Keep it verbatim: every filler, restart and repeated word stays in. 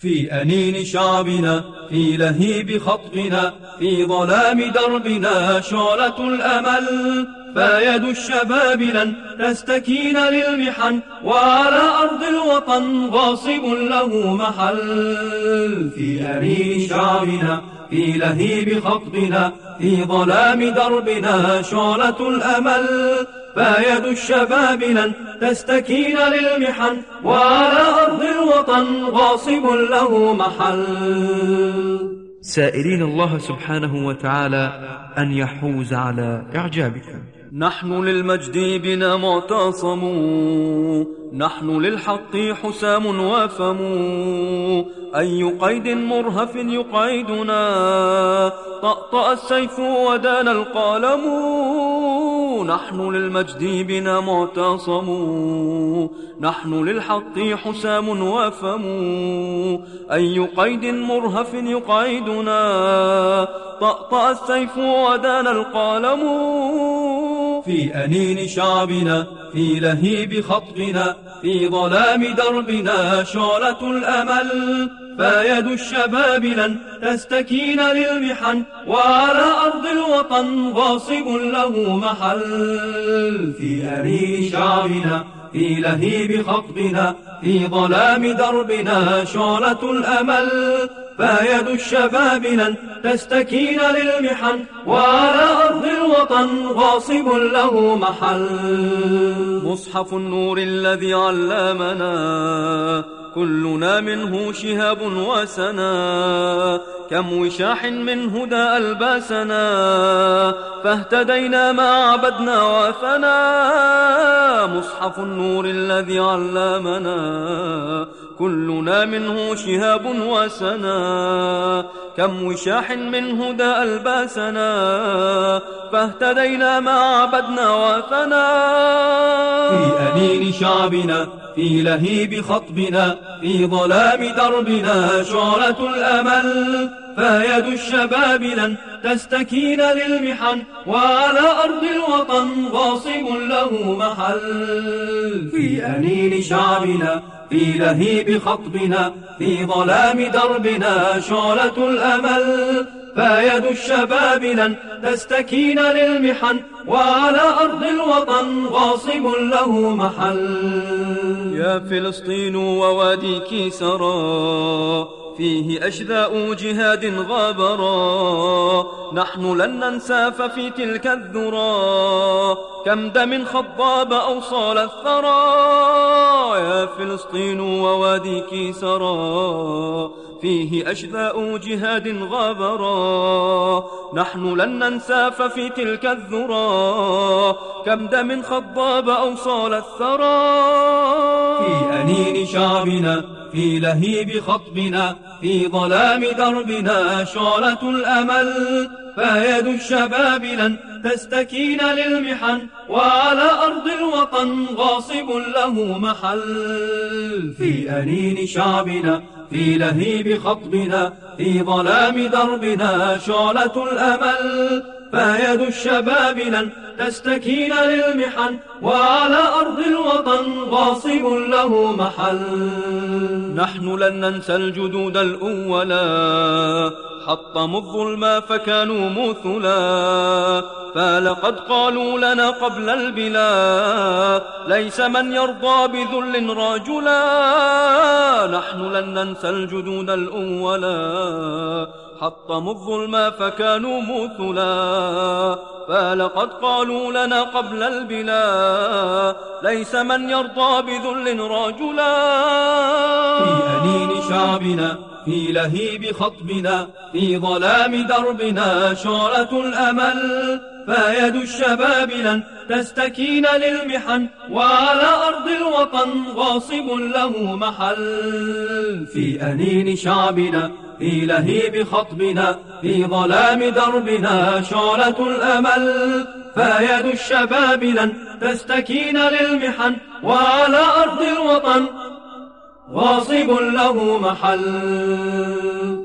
في أنين شعبنا، في لهيب خطبنا، في ظلام دربنا شعلة الأمل، فيد الشباب لن تستكين للمحن، وعلى أرض الوطن غاصب له محل. في أنين شعبنا، في لهيب خطبنا، في ظلام دربنا شعلة الأمل، فيد الشباب لن تستكين للمحن، وعلى أرض الوطن غاصب له محل. سائلين الله سبحانه وتعالى أن يحوز على إعجابكم. نحن للمجد بنا معتصمون، نحن للحق حسام وفم، أي قيد مرهف يقيدنا، طأطأ السيف ودان القلم. نحن للمجد بنا معتصمون، نحن للحق حسام وفم، أي قيد مرهف يقيدنا، طأطأ السيف ودان القلم. في أنين شعبنا، في لهيب خطبنا، في ظلام دربنا شعلة الأمل، فيد الشباب لن تستكين للمحن، وعلى أرض الوطن غاصب له محل. في أنين شعبنا، في لهيب خطبنا، في ظلام دربنا شعلة الأمل، فيد الشباب لن تستكين للمحن، وعلى أرض الوطن غاصب له محل. مصحف النور الذي علمنا، كلنا منه شهاب وسنا، كم وشاح من هدى ألباسنا، فاهتدينا ما عبدنا وثنا. مصحف النور الذي علمنا، كلنا منه شهاب وسنا، كم وشاح من هدى ألباسنا، فاهتدينا ما عبدنا وثنا. في أنين شعبنا، في لهيب خطبنا، في ظلام دربنا شعلة الأمل، فيد الشباب لن تستكين للمحن، وعلى أرض الوطن غاصب له محل. في أنين شعبنا، في لهيب خطبنا، في ظلام دربنا شعلة الأمل، فيد الشباب لن تستكين للمحن، وعلى أرض الوطن غاصب له محل. يا فلسطين وواديك سرى، فيه أشذاء جهاد غابرا، نحن لن ننسى ففي تلك الذرى، كم دم خضاب أوصال الثرى. يا فلسطين وواديك سرى، فيه أشذاء جهاد غابرا، نحن لن ننسى ففي تلك الذرى، كم دم خضاب أوصال الثرى. في أنين شعبنا، في لهيب خطبنا، في ظلام دربنا شعلة الأمل، فيد الشباب لن تستكين للمحن، وعلى أرض الوطن غاصب له محل. في أنين شعبنا، في لهيب خطبنا، في ظلام دربنا شعلة الأمل، فيد الشباب لن تستكين للمحن، وعلى أرض الوطن غاصب له محل. نحن لن ننسى الجدود الأولا، حطموا الظلم فكانوا مثلا، فلقد قالوا لنا قبل البلا، ليس من يرضى بذل رجلا. نحن لن ننسى الجدود الأولا، حطموا الظلم فكانوا مثلا، فلقد قالوا لنا قبل البلا، ليس من يرضى بذل رجلا. في أنين شعبنا، في لهيب خطبنا، في ظلام دربنا شعلة الأمل، فيد الشباب لن تستكين للمحن، وعلى أرض الوطن غاصب له محل. في أنين شعبنا، في لهيب خطبنا، في ظلام دربنا شعلة الأمل، فيد الشباب لن تستكين للمحن، وعلى أرض الوطن غاصب له محل.